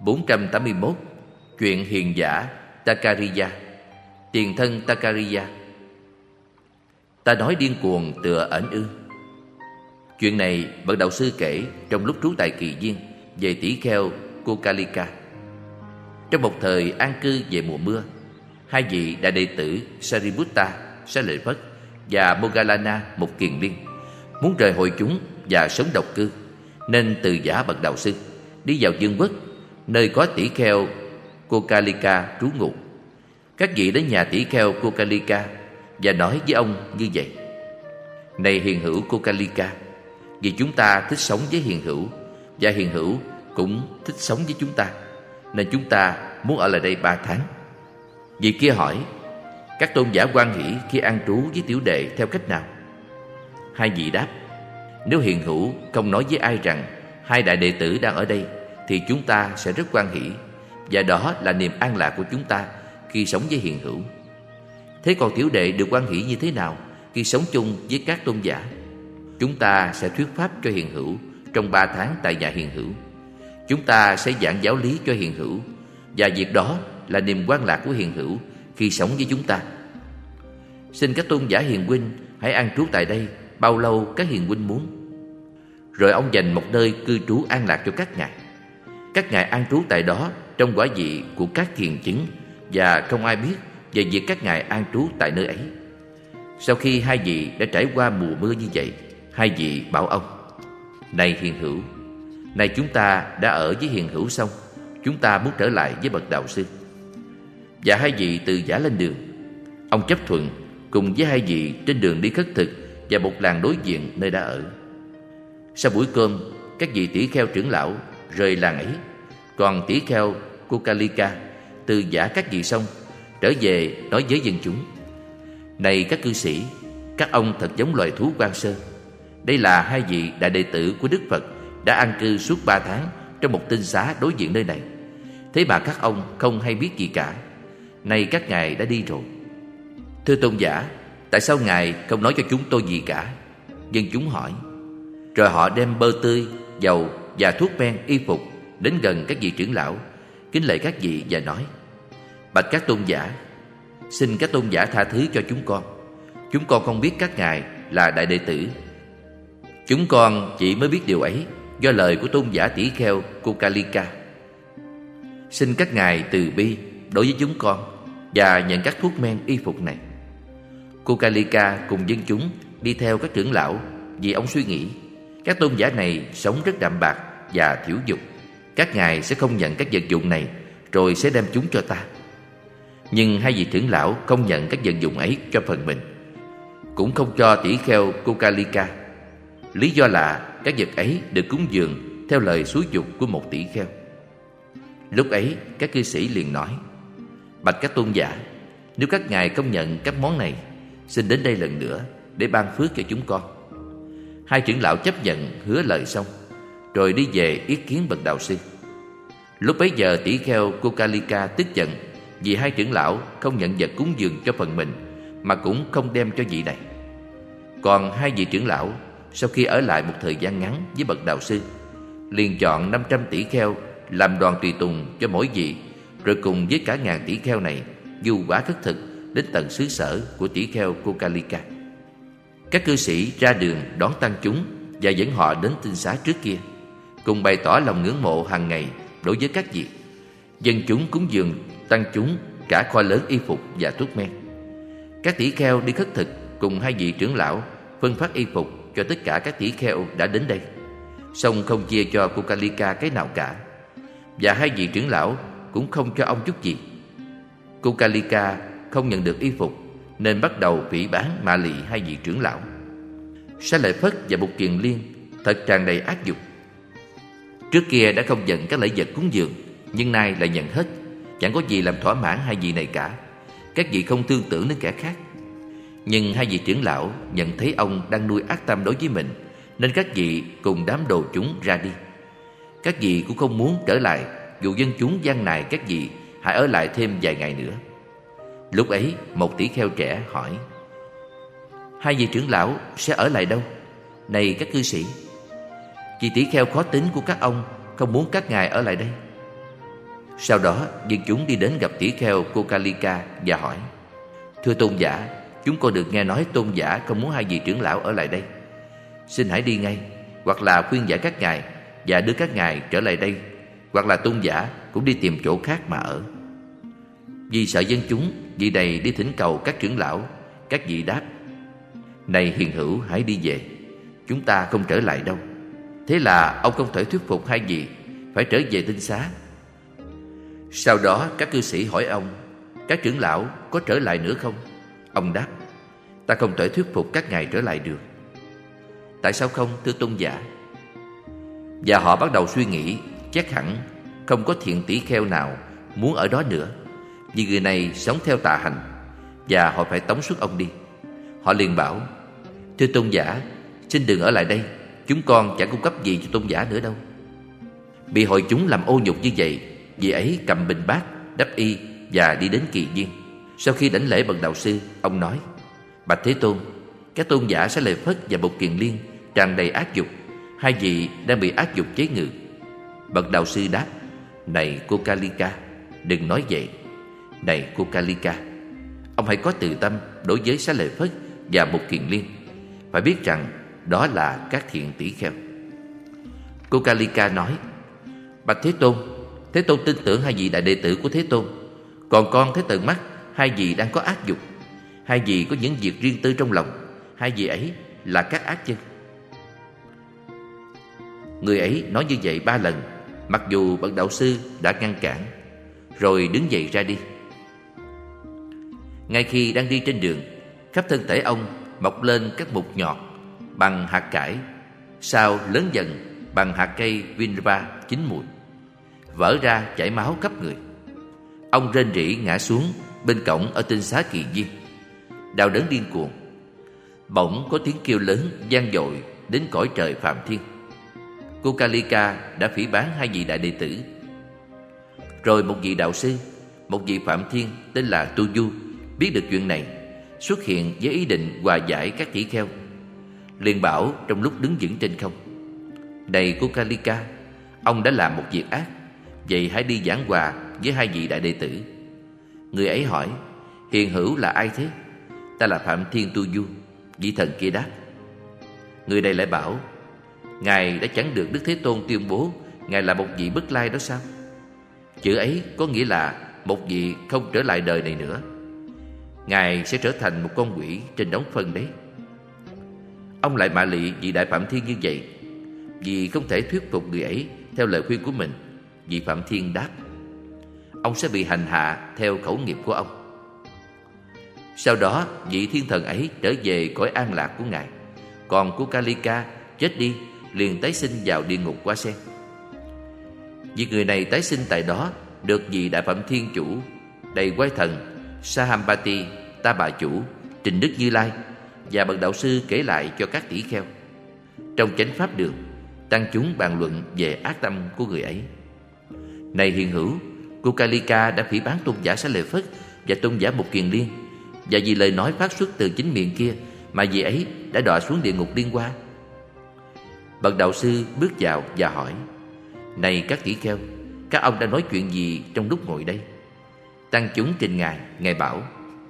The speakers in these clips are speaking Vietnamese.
481. Chuyện hiền giả Takariya. Tiền thân Takariya. Ta nói điên cuồng tựa ẩn ư. Chuyện này bậc đạo sư kể trong lúc trú tại Kỳ Viên về tỷ kheo Kokalika. Trong một thời an cư về mùa mưa, hai vị đại đệ tử Sariputta, Xá Lợi Phất và Moggallana, một kiền liên, muốn rời hội chúng và sống độc cư, nên từ giả bậc đạo sư đi vào Dương Quốc, nơi có tỷ kheo Kokalika trú ngụ. Các vị đến nhà tỷ kheo Kokalika và nói với ông như vậy: Này hiền hữu Kokalika, vì chúng ta thích sống với hiền hữu, và hiền hữu cũng thích sống với chúng ta, nên chúng ta muốn ở lại đây 3 tháng. Vị kia hỏi: Các tôn giả hoan hỷ khi an trú với tiểu đệ theo cách nào? Hai vị đáp: Nếu hiền hữu không nói với ai rằng hai đại đệ tử đang ở đây, thì chúng ta sẽ rất hoan hỷ, và đó là niềm an lạc của chúng ta khi sống với hiền hữu. Thế còn tiểu đệ được hoan hỷ như thế nào khi sống chung với các tôn giả? Chúng ta sẽ thuyết pháp cho hiền hữu trong 3 tháng tại nhà hiền hữu. Chúng ta sẽ giảng giáo lý cho hiền hữu, và việc đó là niềm hoan lạc của hiền hữu khi sống với chúng ta. Xin các tôn giả hiền huynh hãy an trú tại đây bao lâu các hiền huynh muốn. Rồi ông dành một nơi cư trú an lạc cho các ngài. Các ngài an trú tại đó trong quả vị của các thiền chứng, và không ai biết về việc các ngài an trú tại nơi ấy. Sau khi hai vị đã trải qua mùa mưa như vậy, hai vị bảo ông: Này hiền hữu, này chúng ta đã ở với hiền hữu xong, chúng ta muốn trở lại với bậc đạo sư. Và hai vị từ giả lên đường. Ông chấp thuận cùng với hai vị trên đường đi khất thực và một làng đối diện nơi đã ở. Sau buổi cơm, các vị tỷ kheo trưởng lão rời làng ấy, còn tỷ kheo Kokalika từ giả các vị xong, trở về nói với dân chúng: Này các cư sĩ, các ông thật giống loài thú hoang sơ. Đây là hai vị đại đệ tử của Đức Phật đã an cư suốt 3 tháng trong một tinh xá đối diện nơi này. Thế mà các ông không hay biết gì cả. Nay các ngài đã đi rồi. Thưa tôn giả, tại sao ngài không nói cho chúng tôi gì cả? Dân chúng hỏi. Rồi họ đem bơ tươi, dầu và thuốc men, y phục đến gần các vị trưởng lão, kính lạy các vị và nói: Bạch các tôn giả, xin các tôn giả tha thứ cho chúng con. Chúng con không biết các ngài là đại đệ tử. Chúng con chỉ mới biết điều ấy do lời của tôn giả tỷ kheo Kokalika. Xin các ngài từ bi đối với chúng con và nhận các thuốc men, y phục này. Kokalika cùng dân chúng đi theo các trưởng lão, vì ông suy nghĩ các tôn giả này sống rất đạm bạc và thiểu dục. Các ngài sẽ không nhận các vật dụng này, rồi sẽ đem chúng cho ta. Nhưng hai vị trưởng lão không nhận các vật dụng ấy cho phần mình, cũng không cho tỷ kheo Kokalika. Lý do là các vật ấy được cúng dường theo lời xúi giục của một tỷ kheo. Lúc ấy các cư sĩ liền nói: Bạch các tôn giả, nếu các ngài công nhận các món này, xin đến đây lần nữa để ban phước cho chúng con. Hai trưởng lão chấp nhận hứa lời xong, rồi đi về ý kiến bậc đạo sư. Lúc bấy giờ tỷ kheo Kokalika tức giận vì hai trưởng lão không nhận vật cúng dường cho phần mình, mà cũng không đem cho vị này. Còn hai vị trưởng lão sau khi ở lại một thời gian ngắn với bậc đạo sư, liền chọn 500 tỷ kheo làm đoàn tùy tùng cho mỗi vị, rồi cùng với cả ngàn tỷ kheo này du quả khất thực đến tận xứ sở của tỷ kheo Kokalika. Các cư sĩ ra đường đón tăng chúng và dẫn họ đến tinh xá trước kia, cùng bày tỏ lòng ngưỡng mộ hàng ngày đối với các vị. Dân chúng cúng dường tăng chúng cả kho lớn y phục và thuốc men. Các tỷ kheo đi khất thực cùng hai vị trưởng lão phân phát y phục cho tất cả các tỷ kheo đã đến đây, song không chia cho Kokalika cái nào cả, và hai vị trưởng lão cũng không cho ông chút gì. Kokalika không nhận được y phục, nên bắt đầu phỉ báng mạ lị hai vị trưởng lão. Xá Lợi Phất và Bụt Kiền Liên thật tràn đầy ác dục. Trước kia đã không nhận các lễ vật cúng dường, nhưng nay lại nhận hết, chẳng có gì làm thỏa mãn hai vị này cả. Các vị không thương tưởng đến kẻ khác. Nhưng hai vị trưởng lão nhận thấy ông đang nuôi ác tâm đối với mình, nên các vị cùng đám đồ chúng ra đi. Các vị cũng không muốn trở lại, dù dân chúng gian nài các vị hãy ở lại thêm vài ngày nữa. Lúc ấy một tỷ kheo trẻ hỏi: Hai vị trưởng lão sẽ ở lại đâu? Này các cư sĩ, vì tỷ kheo khó tính của các ông không muốn các ngài ở lại đây. Sau đó dân chúng đi đến gặp tỷ kheo Kokalika và hỏi: Thưa tôn giả, chúng con được nghe nói tôn giả không muốn hai vị trưởng lão ở lại đây. Xin hãy đi ngay, hoặc là khuyên giải các ngài và đưa các ngài trở lại đây, hoặc là tôn giả cũng đi tìm chỗ khác mà ở. Vì sợ dân chúng, vị này đi thỉnh cầu các trưởng lão. Các vị đáp: Này hiền hữu, hãy đi về, chúng ta không trở lại đâu. Thế là ông không thể thuyết phục hai vị phải trở về tinh xá. Sau đó các cư sĩ hỏi ông: Các trưởng lão có trở lại nữa không? Ông đáp: Ta không thể thuyết phục các ngài trở lại được. Tại sao không, thưa tôn giả? Và họ bắt đầu suy nghĩ, chắc hẳn không có thiện tỷ kheo nào muốn ở đó nữa, vì người này sống theo tà hành, và họ phải tống xuất ông đi. Họ liền bảo: Thưa tôn giả, xin đừng ở lại đây, chúng con chẳng cung cấp gì cho tôn giả nữa đâu. Bị hội chúng làm ô nhục như vậy, vị ấy cầm bình bát, đắp y và đi đến Kỳ Viên. Sau khi đảnh lễ bậc đạo sư, ông nói: Bạch Thế Tôn, các tôn giả Xá Lợi Phất và Bụt Kiền Liên tràn đầy ác dục, hai vị đang bị ác dục chế ngự. Bậc đạo sư đáp: Này Kokalika, đừng nói vậy. Này Kokalika, ông hãy có từ tâm đối với Xá Lợi Phất và Bụt Kiền Liên, phải biết rằng đó là các thiện tỷ kheo. Kokalika nói: Bạch Thế Tôn, Thế Tôn tin tưởng hai vị đại đệ tử của Thế Tôn, còn con thấy tận mắt hai vị đang có ác dục. Hai vị có những việc riêng tư trong lòng, hai vị ấy là các ác chân. Người ấy nói như vậy 3 lần, mặc dù bậc đạo sư đã ngăn cản, rồi đứng dậy ra đi. Ngay khi đang đi trên đường, khắp thân thể ông mọc lên các mụn nhọt bằng hạt cải, sau lớn dần bằng hạt cây vinva chín mùi, vỡ ra chảy máu khắp người. Ông rên rỉ ngã xuống bên cổng ở tinh xá Kỳ Viên, đau đớn điên cuồng. Bỗng có tiếng kêu lớn vang dội đến cõi trời Phạm Thiên. Kokalika đã phỉ báng hai vị đại đệ tử. Rồi một vị đạo sư, một vị Phạm Thiên tên là Tu Du, biết được chuyện này, xuất hiện với ý định hòa giải các tỷ kheo. Liền bảo trong lúc đứng vững trên không: Này Kokalika, ông đã làm một việc ác, vậy hãy đi giảng hòa với hai vị đại đệ tử. Người ấy hỏi: Hiền hữu là ai thế? Ta là Phạm Thiên Tu Du. Vị thần kia đáp. Người này lại bảo: Ngài đã chẳng được Đức Thế Tôn tuyên bố Ngài là một vị bất lai đó sao? Chữ ấy có nghĩa là một vị không trở lại đời này nữa. Ngài sẽ trở thành một con quỷ trên đống phân đấy. Ông lại mạ lị vị đại Phạm Thiên như vậy. Vì không thể thuyết phục người ấy theo lời khuyên của mình, vị Phạm Thiên đáp: Ông sẽ bị hành hạ theo khẩu nghiệp của ông. Sau đó vị thiên thần ấy trở về cõi an lạc của Ngài, còn Kokalika chết đi liền tái sinh vào địa ngục Hoa Sen. Vì người này tái sinh tại đó được vị đại Phạm Thiên chủ, đầy quái thần Sahampati, Ta Bà Chủ, Trình Đức Như Lai và bậc đạo sư kể lại cho các tỷ kheo. Trong chánh pháp đường, tăng chúng bàn luận về ác tâm của người ấy. Này hiền hữu, Kokalika đã phỉ báng tôn giả Xá Lợi Phất và tôn giả Bụt Kiền Liên, và vì lời nói phát xuất từ chính miệng kia mà vị ấy đã đọa xuống địa ngục Liên Hoa. Bậc đạo sư bước vào và hỏi: Này các tỷ kheo, các ông đã nói chuyện gì trong lúc ngồi đây? Tăng chúng trình Ngài. Ngài bảo: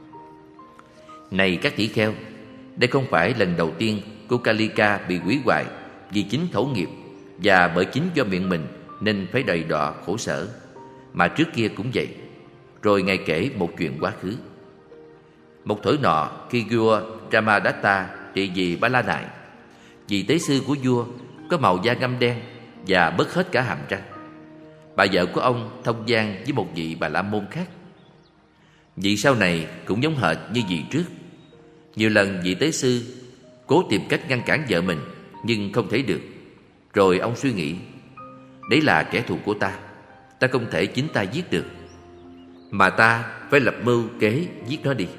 Này các tỷ kheo, đây không phải lần đầu tiên Kokalika bị hủy hoại vì chính khẩu nghiệp và bởi chính do miệng mình nên phải đầy đọa khổ sở, mà trước kia cũng vậy. Rồi Ngài kể một chuyện quá khứ. Một thuở nọ, khi vua Ramadatta trị vì Ba La Nại, vị tế sư của vua có màu da ngăm đen và bớt hết cả hàm răng. Bà vợ của ông thông gian với một vị Bà La Môn khác. Vị sau này cũng giống hệt như vị trước. Nhiều lần vị tế sư cố tìm cách ngăn cản vợ mình, nhưng không thể được. Rồi ông suy nghĩ: Đấy là kẻ thù của ta, ta không thể chính ta giết được, mà ta phải lập mưu kế giết nó đi.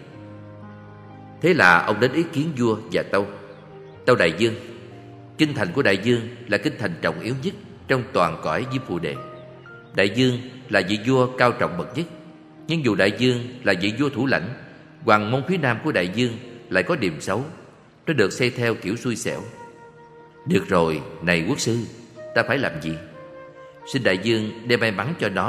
Thế là ông đến ý kiến vua và Tâu Đại Dương. Kinh thành của Đại Dương là kinh thành trọng yếu nhất trong toàn cõi Diêm Phù Đề. Đại Dương là vị vua cao trọng bậc nhất. Nhưng dù Đại Dương là vị vua thủ lãnh, hoàng môn phía nam của Đại Dương lại có điểm xấu. Nó được xây theo kiểu xui xẻo. Được rồi, này quốc sư, ta phải làm gì? Xin Đại Dương đem may mắn cho nó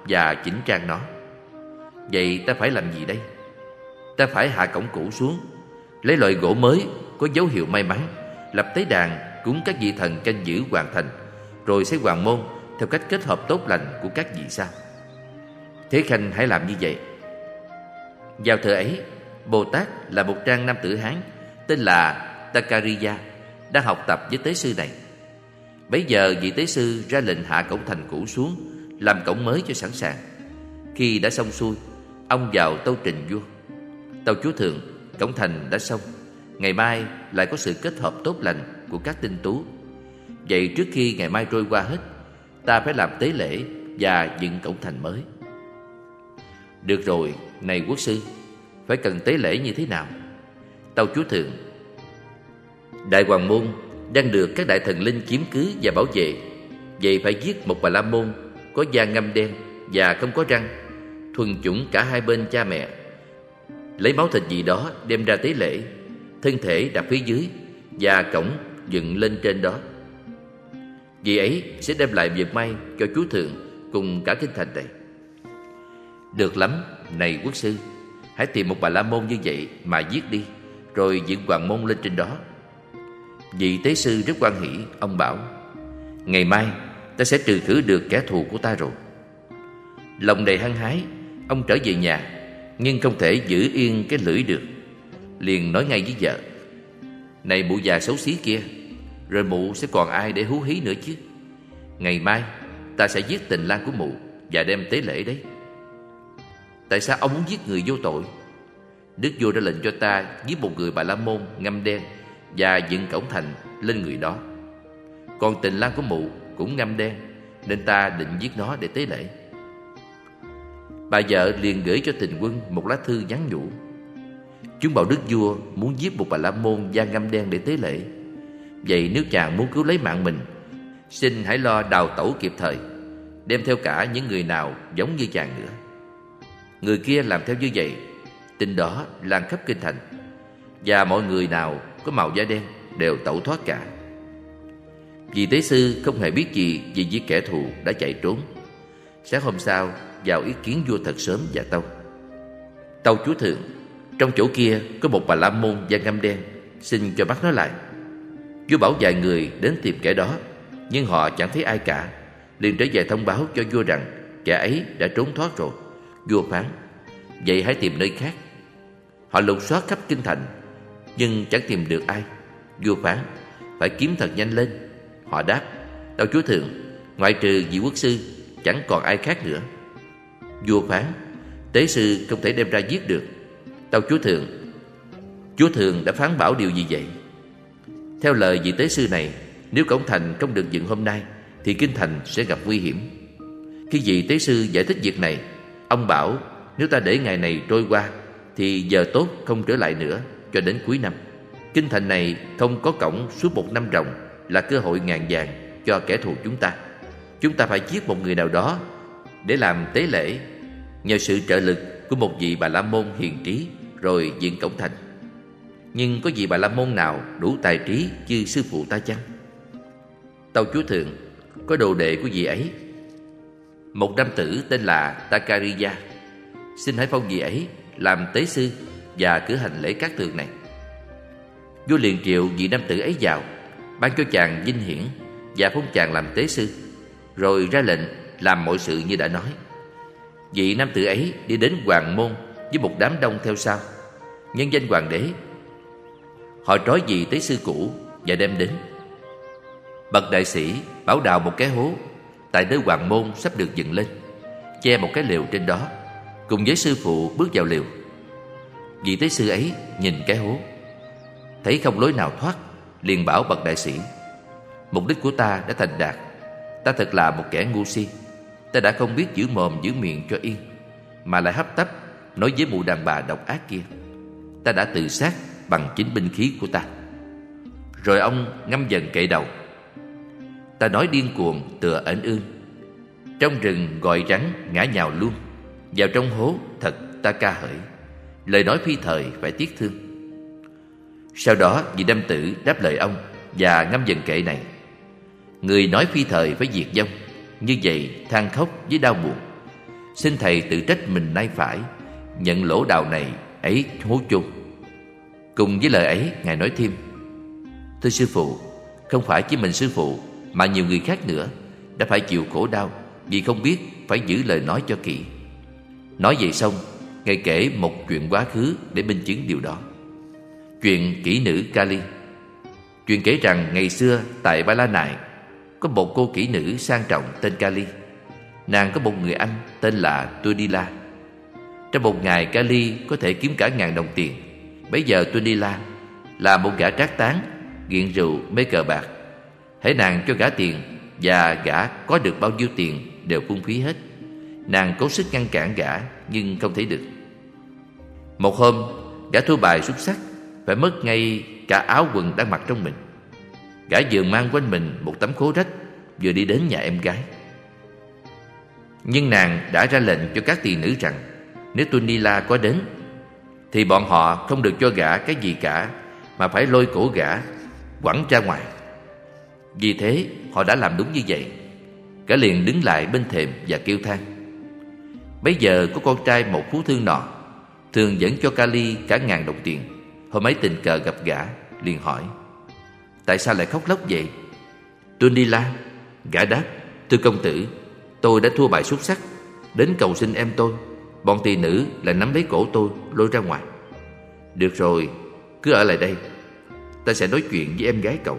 và chỉnh trang nó. Vậy ta phải làm gì đây? Ta phải hạ cổng cũ xuống, lấy loại gỗ mới có dấu hiệu may mắn, lập tế đàn cúng các vị thần canh giữ hoàn thành, rồi xây hoàng môn theo cách kết hợp tốt lành của các vị sao. Thế Khanh hãy làm như vậy. Vào thời ấy, Bồ Tát là một trang nam tử Hán tên là Takariya đang học tập với tế sư này. Bấy giờ vị tế sư ra lệnh hạ cổng thành cũ xuống, làm cổng mới cho sẵn sàng. Khi đã xong xuôi, ông vào tâu trình vua: Tâu chúa thượng, cổng thành đã xong, ngày mai lại có sự kết hợp tốt lành của các tinh tú. Vậy trước khi ngày mai trôi qua hết, ta phải làm tế lễ và dựng cổng thành mới. Được rồi, này quốc sư, phải cần tế lễ như thế nào? Tâu chúa thượng, Đại Hoàng Môn đang được các đại thần linh chiếm cứ và bảo vệ. Vậy phải giết một Bà La Môn có da ngăm đen và không có răng, thuần chủng cả hai bên cha mẹ. Lấy máu thịt gì đó đem ra tế lễ, thân thể đặt phía dưới và cổng dựng lên trên đó. Vì ấy sẽ đem lại việc may cho chúa thượng cùng cả kinh thành này. Được lắm, này quốc sư, hãy tìm một Bà La Môn như vậy mà giết đi, rồi dựng hoàng môn lên trên đó. Vị tế sư rất hoan hỉ, ông bảo: Ngày mai ta sẽ trừ khử được kẻ thù của ta rồi. Lòng đầy hăng hái, ông trở về nhà, nhưng không thể giữ yên cái lưỡi được. Liền nói ngay với vợ: Này mụ già xấu xí kia, rồi mụ sẽ còn ai để hú hí nữa chứ? Ngày mai ta sẽ giết tình lang của mụ và đem tế lễ đấy. Tại sao ông muốn giết người vô tội? Đức vua đã lệnh cho ta giết một người Bà La Môn ngăm đen và dựng cổng thành lên người đó. Còn tình lang của mụ cũng ngăm đen, nên ta định giết nó để tế lễ. Bà vợ liền gửi cho Tình Quân một lá thư nhắn nhủ: Chúng bảo đức vua muốn giết một Bà La Môn da ngăm đen để tế lễ. Vậy nếu chàng muốn cứu lấy mạng mình, xin hãy lo đào tẩu kịp thời, đem theo cả những người nào giống như chàng nữa. Người kia làm theo như vậy, tin đó lan khắp kinh thành, và mọi người nào có màu da đen đều tẩu thoát cả. Vị tế sư không hề biết gì về việc kẻ thù đã chạy trốn. Sáng hôm sau vào ý kiến vua thật sớm và tâu: Tâu chúa thượng, trong chỗ kia có một Bà La Môn da ngăm đen, xin cho bắt nó lại. Vua bảo vài người đến tìm kẻ đó, nhưng họ chẳng thấy ai cả. Liền trở về thông báo cho vua rằng kẻ ấy đã trốn thoát rồi. Vua phán: Vậy hãy tìm nơi khác. Họ lục soát khắp kinh thành, nhưng chẳng tìm được ai. Vua phán: Phải kiếm thật nhanh lên. Họ đáp: Tâu chúa thượng, ngoại trừ vị quốc sư, chẳng còn ai khác nữa. Vua phán: Tế sư không thể đem ra giết được. Tâu chúa thượng đã phán bảo điều gì vậy? Theo lời vị tế sư này, nếu cổng thành không được dựng hôm nay, thì kinh thành sẽ gặp nguy hiểm. Khi vị tế sư giải thích việc này, ông bảo nếu ta để ngày này trôi qua, thì giờ tốt không trở lại nữa cho đến cuối năm. Kinh thành này không có cổng suốt một năm ròng là cơ hội ngàn vàng cho kẻ thù chúng ta. Chúng ta phải giết một người nào đó để làm tế lễ, nhờ sự trợ lực của một vị Bà La Môn hiền trí, rồi dựng cổng thành. Nhưng có vị Bà La Môn nào đủ tài trí như sư phụ ta chăng? Tâu chúa thượng, có đồ đệ của vị ấy, một nam tử tên là Takariya. Xin hãy phong vị ấy làm tế sư và cử hành lễ cát tường này. Vua liền triệu vị nam tử ấy vào, ban cho chàng vinh hiển và phong chàng làm tế sư, rồi ra lệnh làm mọi sự như đã nói. Vị nam tử ấy đi đến hoàng môn với một đám đông theo sau, nhân danh hoàng đế. Họ trói vị tế sư cũ và đem đến. Bậc đại sĩ bảo đào một cái hố tại nơi hoàng môn sắp được dựng lên, che một cái lều trên đó, cùng với sư phụ bước vào lều. Vị tế sư ấy nhìn cái hố, thấy không lối nào thoát, liền bảo bậc đại sĩ: Mục đích của ta đã thành đạt. Ta thật là một kẻ ngu si. Ta đã không biết giữ mồm giữ miệng cho yên, mà lại hấp tấp nói với mụ đàn bà độc ác kia. Ta đã tự sát bằng chính binh khí của ta. Rồi ông ngâm dần kệ đầu: Ta nói điên cuồng tựa ẩn ương, trong rừng gọi rắn ngã nhào luôn, vào trong hố thật ta ca hởi, lời nói phi thời phải tiếc thương. Sau đó vị nam tử đáp lời ông và ngâm dần kệ này: Người nói phi thời phải diệt vong, như vậy than khóc với đau buồn. Xin thầy tự trách mình nay phải, nhận lỗ đào này ấy hố chôn. Cùng với lời ấy, Ngài nói thêm: Thưa sư phụ, không phải chỉ mình sư phụ mà nhiều người khác nữa đã phải chịu khổ đau vì không biết phải giữ lời nói cho kỹ. Nói vậy xong, Ngài kể một chuyện quá khứ để minh chứng điều đó. Chuyện kỹ nữ Kali. Chuyện kể rằng ngày xưa tại Ba La Nại có một cô kỹ nữ sang trọng tên Kali. Nàng có một người anh tên là Tunila. Trong một ngày, Kali có thể kiếm cả 1000 đồng tiền. Bấy giờ Tunila là một gã trác tán, nghiện rượu, mê cờ bạc. Hễ nàng cho gã tiền và gã có được bao nhiêu tiền đều phung phí hết. Nàng cố sức ngăn cản gã nhưng không thể được. Một hôm, gã thua bài xuất sắc, phải mất ngay cả áo quần đang mặc trong mình. Gã vừa mang quanh mình một tấm khố rách, vừa đi đến nhà em gái. Nhưng nàng đã ra lệnh cho các tỳ nữ rằng nếu Tunila có đến thì bọn họ không được cho gã cái gì cả, mà phải lôi cổ gã quẳng ra ngoài. Vì thế họ đã làm đúng như vậy. Gã liền đứng lại bên thềm và kêu than. Bấy giờ có con trai một phú thương nọ thường dẫn cho Kali cả 1000 đồng tiền. Hôm ấy tình cờ gặp gã, liền hỏi: Tại sao lại khóc lóc vậy? Tunila, gã đáp: Thưa công tử, tôi đã thua bài xuất sắc, đến cầu xin em tôi. Bọn tỳ nữ lại nắm lấy cổ tôi, lôi ra ngoài. Được rồi, cứ ở lại đây, ta sẽ nói chuyện với em gái cậu.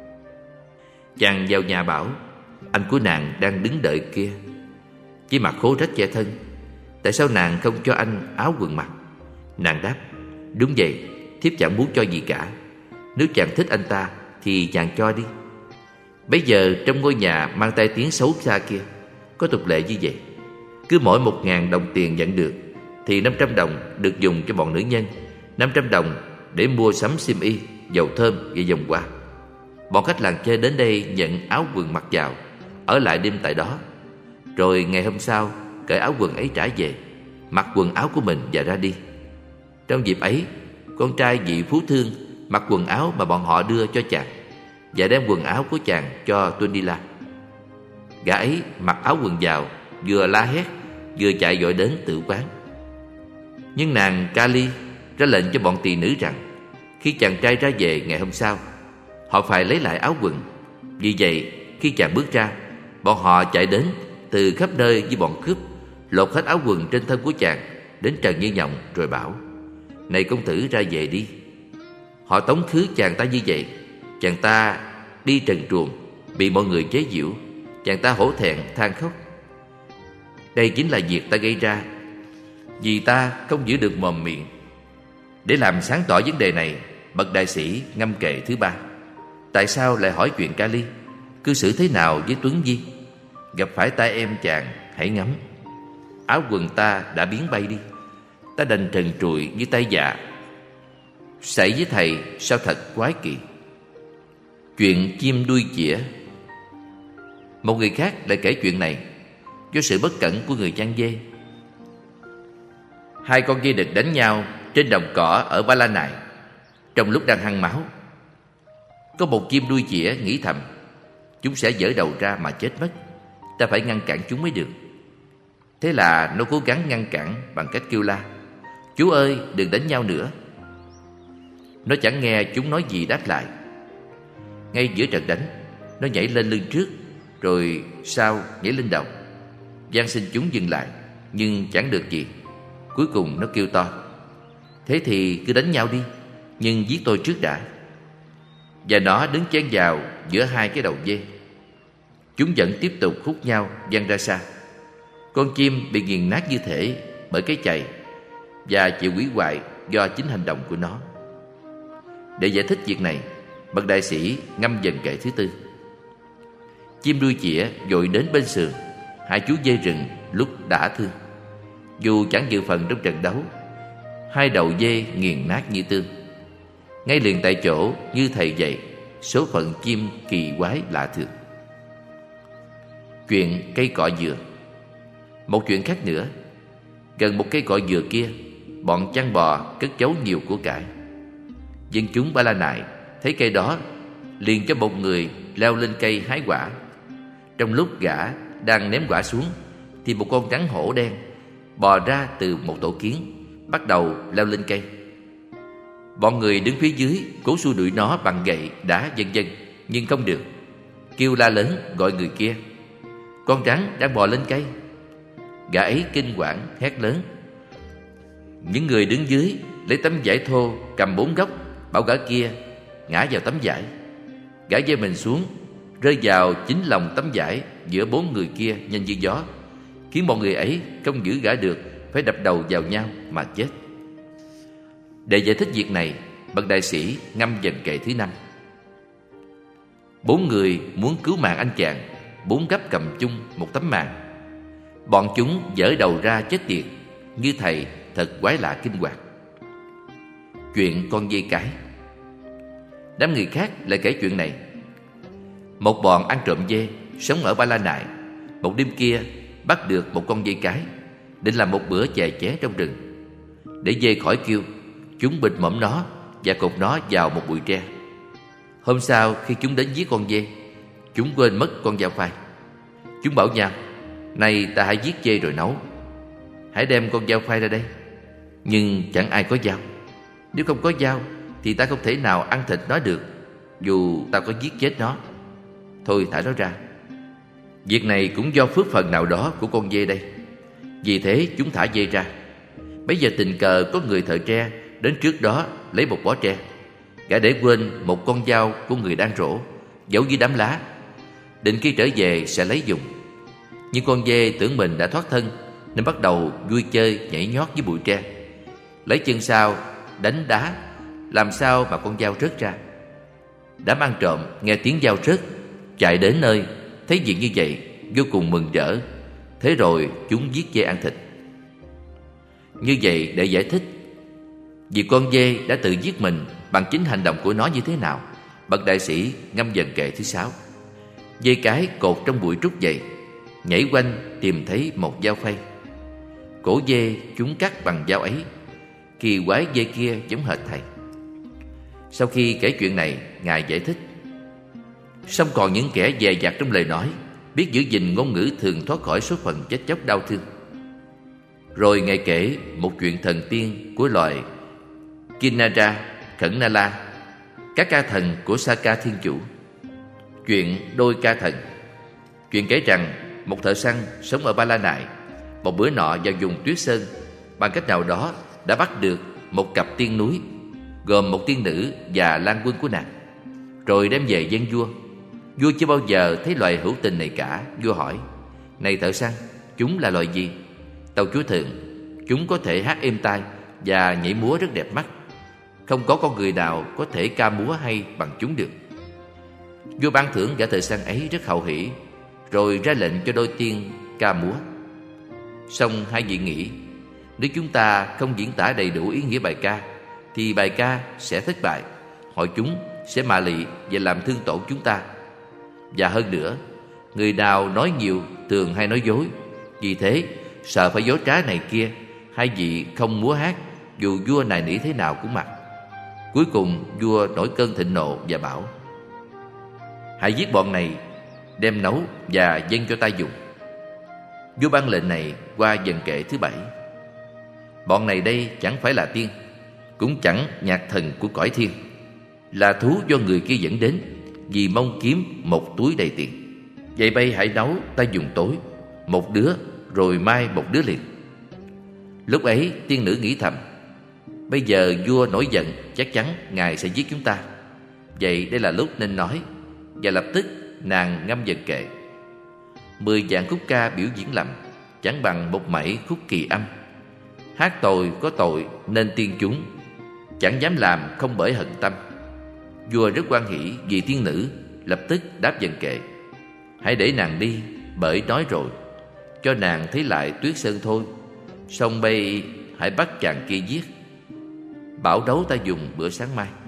Chàng vào nhà bảo: Anh của nàng đang đứng đợi kia, chỉ mặc khố rách che thân. Tại sao nàng không cho anh áo quần mặc? Nàng đáp: Đúng vậy, thiếp chẳng muốn cho gì cả. Nếu chàng thích anh ta thì chàng cho đi. Bấy giờ trong ngôi nhà mang tai tiếng xấu xa kia có tục lệ như vậy: cứ mỗi 1000 đồng tiền nhận được thì 500 đồng được dùng cho bọn nữ nhân, 500 đồng để mua sắm xiêm y, dầu thơm và vòng hoa. Bọn khách làng chơi đến đây nhận áo quần mặc vào, ở lại đêm tại đó. Rồi ngày hôm sau cởi áo quần ấy trả về, mặc quần áo của mình và ra đi. Trong dịp ấy, con trai vị phú thương mặc quần áo mà bọn họ đưa cho chàng và đem quần áo của chàng cho Tunila. Gã ấy mặc áo quần vào, vừa la hét vừa chạy vội đến tự quán. Nhưng nàng Kali ra lệnh cho bọn tỳ nữ rằng khi chàng trai ra về ngày hôm sau, họ phải lấy lại áo quần. Vì vậy khi chàng bước ra, bọn họ chạy đến từ khắp nơi với bọn cướp, lột hết áo quần trên thân của chàng đến trần như nhộng, rồi bảo: Này công tử, ra về đi. Họ tống khứ chàng ta như vậy. Chàng ta đi trần truồng, bị mọi người chế giễu. Chàng ta hổ thẹn than khóc. Đây chính là việc ta gây ra, vì ta không giữ được mồm miệng. Để làm sáng tỏ vấn đề này, bậc đại sĩ ngâm kệ thứ 3: Tại sao lại hỏi chuyện Kali? Cư xử thế nào với Tuấn Di? Gặp phải tay em chàng, hãy ngắm. Áo quần ta đã biến bay đi, ta đành trần trụi như tay dạ. Xảy với thầy sao thật quái kỳ. Chuyện chim đuôi chĩa. Một người khác lại kể chuyện này do sự bất cẩn của người chăn dê. 2 con dê đực đánh nhau trên đồng cỏ ở Ba La Nại. Trong lúc đang hăng máu, có một chim đuôi chĩa nghĩ thầm: Chúng sẽ giở đầu ra mà chết mất, ta phải ngăn cản chúng mới được. Thế là nó cố gắng ngăn cản bằng cách kêu la: Chú ơi, đừng đánh nhau nữa. Nó chẳng nghe chúng nói gì đáp lại. Ngay giữa trận đánh, nó nhảy lên lưng trước, rồi sau nhảy lên đầu, van xin chúng dừng lại, nhưng chẳng được gì. Cuối cùng nó kêu to: Thế thì cứ đánh nhau đi, nhưng giết tôi trước đã. Và nó đứng chen vào giữa 2 cái đầu dê. Chúng vẫn tiếp tục hút nhau văng ra xa. Con chim bị nghiền nát như thể bởi cái chày và chịu hủy hoại do chính hành động của nó. Để giải thích việc này, bậc đại sĩ ngâm dần kệ thứ 4: Chim đuôi chĩa vội đến bên sườn 2 chú dê rừng lúc đã thương. Dù chẳng dự phần trong trận đấu, 2 đầu dê nghiền nát như tương. Ngay liền tại chỗ như thầy dạy, số phận chim kỳ quái lạ thường. Chuyện cây cọ dừa. Một chuyện khác nữa, gần một cây cọ dừa kia, bọn chăn bò cất giấu nhiều của cải. Dân chúng Ba La Nại thấy cây đó, liền cho một người leo lên cây hái quả. Trong lúc gã đang ném quả xuống, thì một con rắn hổ đen bò ra từ một tổ kiến, bắt đầu leo lên cây. Bọn người đứng phía dưới cố xua đuổi nó bằng gậy, đá vân vân, nhưng không được. Kêu la lớn gọi người kia: "Con rắn đang bò lên cây!" Gã ấy kinh hoàng hét lớn. Những người đứng dưới lấy tấm vải thô cầm 4 góc, bảo gã kia ngã vào tấm vải. Gã giơ mình xuống, rơi vào chính lòng tấm vải giữa 4 người kia nhanh như gió, khiến mọi người ấy không giữ gã được, phải đập đầu vào nhau mà chết. Để giải thích việc này, bậc đại sĩ ngâm dần kệ thứ 5. 4 người muốn cứu mạng anh chàng, 4 gấp cầm chung một tấm màn. Bọn chúng giở đầu ra chết tiệt, như thầy thật quái lạ kinh hoàng. Chuyện con dê cái. Đám người khác lại kể chuyện này. Một bọn ăn trộm dê sống ở Ba La Nại, một đêm kia bắt được một con dê cái, định làm một bữa chè ché trong rừng. Để dê khỏi kêu, chúng bịt mõm nó và cột nó vào một bụi tre. Hôm sau khi chúng đến giết con dê, chúng quên mất con dao phai. Chúng bảo nhau: "Này, ta hãy giết dê rồi nấu. Hãy đem con dao phai ra đây." Nhưng chẳng ai có dao. Nếu không có dao thì ta không thể nào ăn thịt nó được, dù ta có giết chết nó. Thôi thả nó ra. Việc này cũng do phước phần nào đó của con dê đây. Vì thế chúng thả dê ra. Bấy giờ tình cờ có người thợ tre đến trước đó lấy một bó tre. Gã để quên một con dao của người đang rổ, giấu dưới đám lá, định khi trở về sẽ lấy dùng. Nhưng con dê tưởng mình đã thoát thân, nên bắt đầu vui chơi nhảy nhót với bụi tre, lấy chân sau đánh đá, làm sao mà con dao rớt ra. Đám ăn trộm nghe tiếng dao rớt, chạy đến nơi, thấy việc như vậy vô cùng mừng rỡ. Thế rồi chúng giết dê ăn thịt. Như vậy để giải thích vì con dê đã tự giết mình bằng chính hành động của nó như thế nào, bậc đại sĩ ngâm dần kệ thứ 6. Dê cái cột trong bụi trúc dày, nhảy quanh tìm thấy một dao phay. Cổ dê chúng cắt bằng dao ấy. Kỳ quái dê kia giống hệt thầy. Sau khi kể chuyện này, Ngài giải thích: song còn những kẻ dè dặt trong lời nói, biết giữ gìn ngôn ngữ thường thoát khỏi số phận chết chóc đau thương. Rồi Ngài kể một chuyện thần tiên của loài Kinara, Khẩn Na La, các ca thần của Saka Thiên Chủ. Chuyện đôi ca thần. Chuyện kể rằng một thợ săn sống ở Ba La Nại một bữa nọ vào vùng Tuyết Sơn, bằng cách nào đó đã bắt được một cặp tiên núi, gồm một tiên nữ và lang quân của nàng, rồi đem về dâng vua. Vua chưa bao giờ thấy loài hữu tình này cả. Vua hỏi: "Này thợ săn, chúng là loài gì?" Tâu chúa thượng: "Chúng có thể hát êm tai và nhảy múa rất đẹp mắt. Không có con người nào có thể ca múa hay bằng chúng được." Vua ban thưởng gã thợ săn ấy rất hậu hỷ, rồi ra lệnh cho đôi tiên ca múa. Song hai vị nghĩ, nếu chúng ta không diễn tả đầy đủ ý nghĩa bài ca thì bài ca sẽ thất bại, hội chúng sẽ mạ lị và làm thương tổn chúng ta. Và hơn nữa, người nào nói nhiều thường hay nói dối. Vì thế, sợ phải dối trá này kia, hai vị không múa hát, dù vua nài nỉ thế nào cũng mặc. Cuối cùng vua nổi cơn thịnh nộ và bảo: "Hãy giết bọn này, đem nấu và dâng cho ta dùng." Vua ban lệnh này qua dần kệ thứ 7. Bọn này đây chẳng phải là tiên, cũng chẳng nhạc thần của cõi thiên, là thú do người kia dẫn đến, vì mong kiếm một túi đầy tiền. Vậy bây hãy nấu, ta dùng tối, một đứa rồi mai một đứa liền. Lúc ấy tiên nữ nghĩ thầm: bây giờ vua nổi giận, chắc chắn ngài sẽ giết chúng ta. Vậy đây là lúc nên nói. Và lập tức nàng ngâm dần kệ: 10 vạn khúc ca biểu diễn lầm, chẳng bằng một mảy khúc kỳ âm. Hát tồi có tội nên tiên chúng, chẳng dám làm không bởi hận tâm. Vua rất hoan hỉ vì tiên nữ, lập tức đáp dần kệ: hãy để nàng đi, bởi nói rồi, cho nàng thấy lại Tuyết Sơn thôi. Xong bây hãy bắt chàng kia giết, bảo đấu ta dùng bữa sáng mai.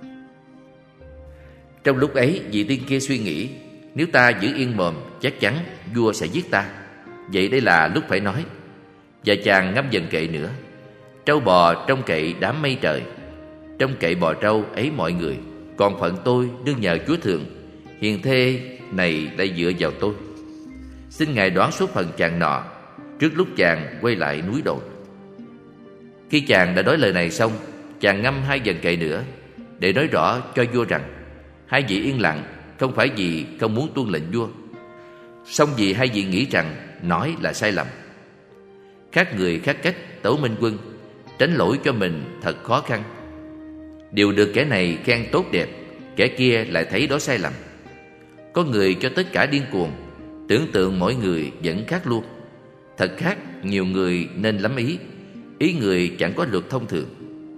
Trong lúc ấy, vị tiên kia suy nghĩ: nếu ta giữ yên mồm, chắc chắn vua sẽ giết ta. Vậy đây là lúc phải nói. Và chàng ngâm dần kệ nữa: trâu bò trong kệ đám mây trời, trong kệ bò trâu ấy mọi người, còn phận tôi nương nhờ Chúa Thượng, hiền thê này lại dựa vào tôi. Xin ngài đoán số phận chàng nọ, trước lúc chàng quay lại núi đồi. Khi chàng đã nói lời này xong, chàng ngâm 2 vần kệ nữa để nói rõ cho vua rằng hai vị yên lặng không phải vì không muốn tuân lệnh vua, song vì hai vị nghĩ rằng nói là sai lầm. Khác người khác cách tấu minh quân, tránh lỗi cho mình thật khó khăn. Điều được kẻ này khen tốt đẹp, kẻ kia lại thấy đó sai lầm. Có người cho tất cả điên cuồng, tưởng tượng mỗi người vẫn khác luôn. Thật khác, nhiều người nên lắm ý, ý người chẳng có luật thông thường.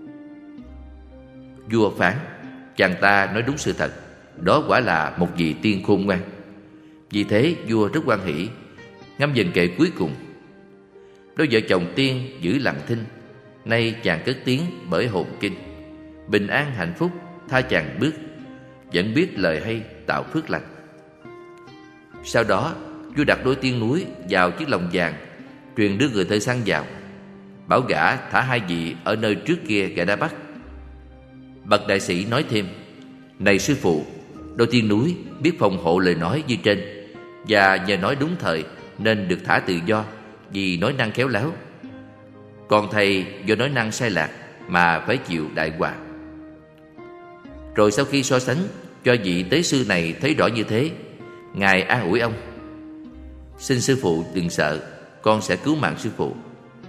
Vua phán, chàng ta nói đúng sự thật, đó quả là một vị tiên khôn ngoan. Vì thế vua rất hoan hỷ, ngâm vần kệ cuối cùng. Đôi vợ chồng tiên giữ lặng thinh, nay chàng cất tiếng bởi hồn kinh. Bình an hạnh phúc tha chàng bước, vẫn biết lời hay tạo phước lành. Sau đó vua đặt đôi tiên núi vào chiếc lồng vàng, truyền đưa người thợ săn vào, bảo gã thả hai vị ở nơi trước kia gã đã bắt. Bậc đại sĩ nói thêm, này sư phụ, đôi tiên núi biết phòng hộ lời nói như trên, và nhờ nói đúng thời nên được thả tự do vì nói năng khéo léo. Còn thầy do nói năng sai lạc mà phải chịu đại họa. Rồi sau khi so sánh cho vị tế sư này thấy rõ như thế, ngài an ủi ông, xin sư phụ đừng sợ, con sẽ cứu mạng sư phụ.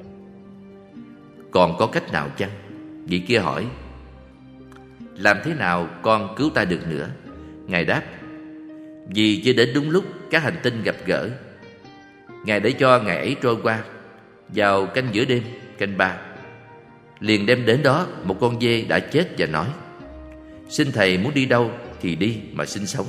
Còn có cách nào chăng? Vị kia hỏi. Làm thế nào con cứu ta được nữa? Ngài đáp, vì chưa đến đúng lúc các hành tinh gặp gỡ. Ngài để cho ngày ấy trôi qua. Vào canh giữa đêm, canh 3, liền đem đến đó một con dê đã chết và nói, xin thầy muốn đi đâu thì đi mà sinh sống.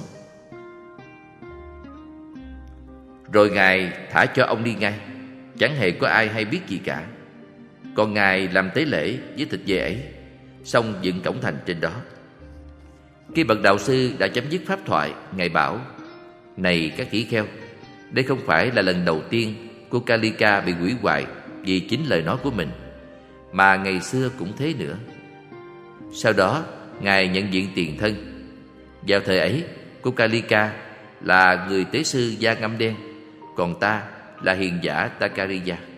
Rồi ngài thả cho ông đi ngay, chẳng hề có ai hay biết gì cả. Còn ngài làm tế lễ với thịt dê ấy, xong dựng cổng thành trên đó. Khi bậc đạo sư đã chấm dứt pháp thoại, ngài bảo, này các khỉ kheo, đây không phải là lần đầu tiên cô Kalika bị hủy hoại vì chính lời nói của mình, mà ngày xưa cũng thế nữa. Sau đó ngài nhận diện tiền thân. Vào thời ấy, cô Kalika là người tế sư da ngăm đen, còn ta là hiền giả Takariya.